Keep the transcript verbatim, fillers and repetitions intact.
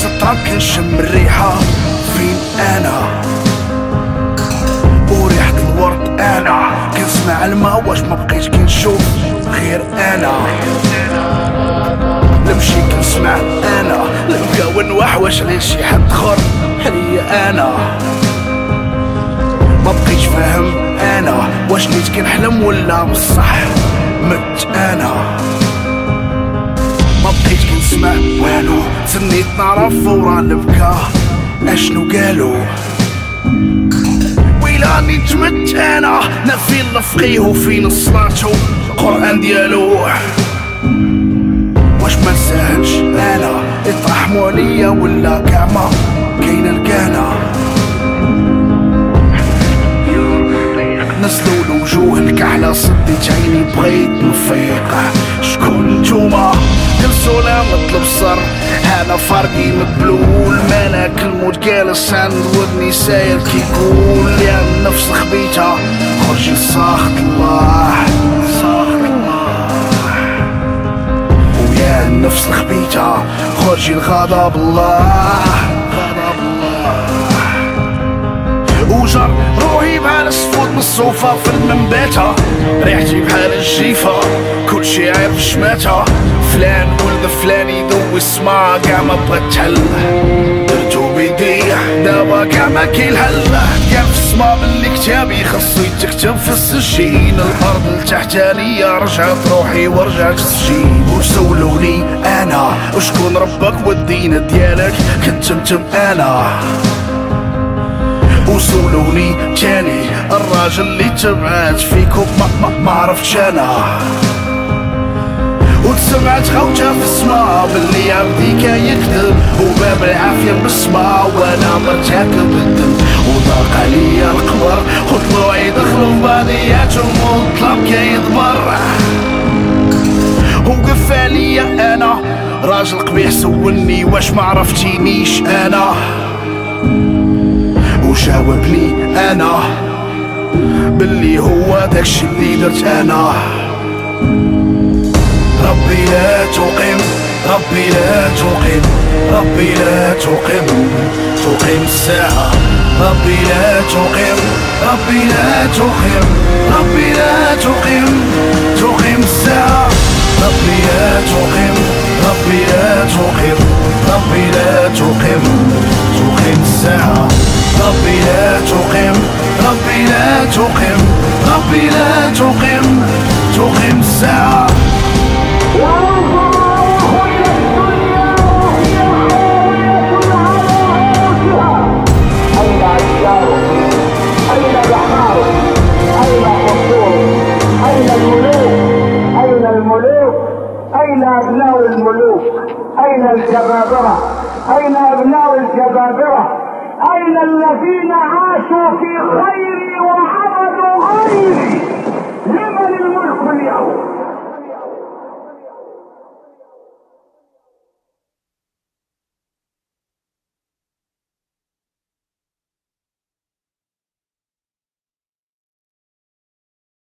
نفس الطراب كنشم الريحة. فين انا وريحة الورد انا كنسمع الماء واش ما بقيتش كنشوف غير انا. نمشي كنسمع انا نبقى ونوح واش غير شي حد خر عليا انا. ما بقيتش فاهم انا واش نيت كنحلم ولا بصح مت انا. ما بقيتش كنسمع والو تسنيت نعرف ورا البكا اشنو قالو. ويلاني تمت انا نا فين الفقيه وفين الصلاتو القران ديالو. واش ما نساهلش انا يطرحمو عليا ولا كاع ما كاين الكانا. نزلوا الوجوه الكحله صديت عيني بغيت نفيق. شكون نتوما جلسوا لا مطلب صر انا فرقي مبلول. مالك الموت جالس عند ودني ساير كيقول يا النفس خبيتها خرجي ساخط الله ساخط الله. ويا النفس خبيتها خرجي الغضب الله غضب الله. وجر روحي بحال السفود من الصوفة في المنباتة ريحتي بحال الجيفة كلشي عارف شماتها. فلان ولد فلان يدوي السما كاع ما بغات تحل درتو بيدي دابا كاع ما كاين حل. كان في السما بلي كتابي خاصو يتكتب في السجين. الارض التحتانية رجعت روحي ورجعت السجين. وسولوني انا وشكون ربك والدين ديالك كنت نتم انا. وسولوني تاني الراجل اللي تبعت فيكم ما, ما, ما عرفتش انا. وتسمعت خوته في السما باللي عبدي كان يكذب وباب العافية بالسما وانا مرتكب الذنب. وضاق عليا القبر وطلوعي دخلوا في بعضياتهم والطلب كيضمر. وقف عليا انا راجل قبيح سولني واش ما عرفتينيش انا. وجاوبني انا باللي هو داكشي اللي درت انا. ربي لا تقيم ربي لا تقيم ربي لا تقيم تقيم الساعة. ربي لا تقيم ربي لا تقيم ربي لا تقيم تقيم الساعة. ربي لا تقيم ربي لا تقيم ربي لا تقيم تقيم الساعة. ربي لا تقيم ربي لا تقيم ربي لا تقيم تقيم الساعة. أين أشجارك؟ أين بحارك؟ أين قصورك؟ أين الملوك؟ أين الملوك؟ أين أبناء الملوك؟ أين الجبابرة؟ أين أبناء الجبابرة؟ أين الذين عاشوا في خيري وعبدوا غيري؟